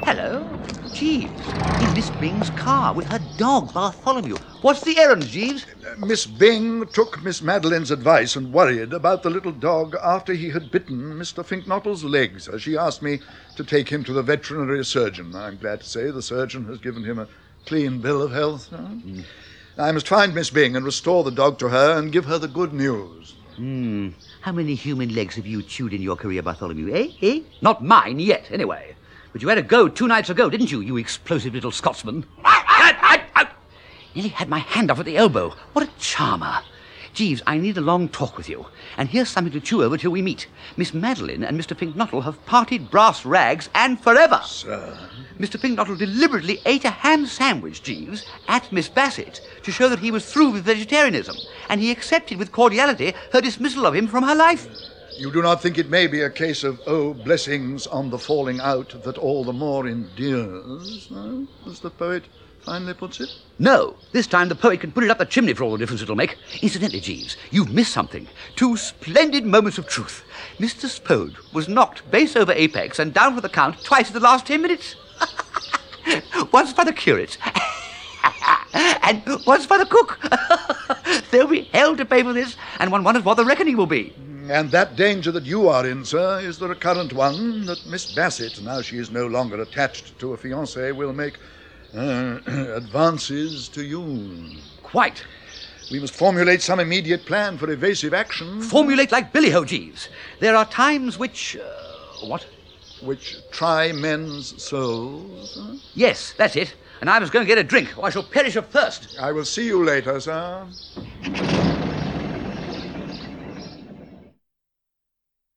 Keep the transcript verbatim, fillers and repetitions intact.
Hello. Jeeves, in Miss Bing's car with her dog, Bartholomew. What's the errand, Jeeves? Uh, Miss Bing took Miss Madeline's advice and worried about the little dog after he had bitten Mister Finknottle's legs. Uh, She asked me to take him to the veterinary surgeon. I'm glad to say the surgeon has given him a clean bill of health now. Mm. I must find Miss Bing and restore the dog to her and give her the good news. Hmm. How many human legs have you chewed in your career, Bartholomew, eh? Eh? Not mine yet, anyway. But you had a go two nights ago, didn't you, you explosive little Scotsman? Nearly had my hand off at the elbow. What a charmer. Jeeves, I need a long talk with you. And here's something to chew over till we meet. Miss Madeline and Mister Finknottle have parted brass rags and forever. Sir? Mister Finknottle deliberately ate a ham sandwich, Jeeves, at Miss Bassett to show that he was through with vegetarianism, and he accepted with cordiality her dismissal of him from her life. You do not think it may be a case of, oh, blessings on the falling out that all the more endears, no? As the poet finally puts it? No, this time the poet can put it up the chimney for all the difference it'll make. Incidentally, Jeeves, you've missed something. Two splendid moments of truth. Mister Spode was knocked base over apex and down for the count twice in the last ten minutes. Once by the curate, and once by the cook. There'll be hell to pay for this, and one wonders what the reckoning will be. And that danger that you are in, sir, is the recurrent one that Miss Bassett, now she is no longer attached to a fiancé, will make uh, advances to you. Quite. We must formulate some immediate plan for evasive action. Formulate like Billy-Ho, Jeeves. There are times which... Uh, what? Which try men's souls. Huh? Yes, that's it. And I was going to get a drink, or I shall perish of thirst. I will see you later, sir.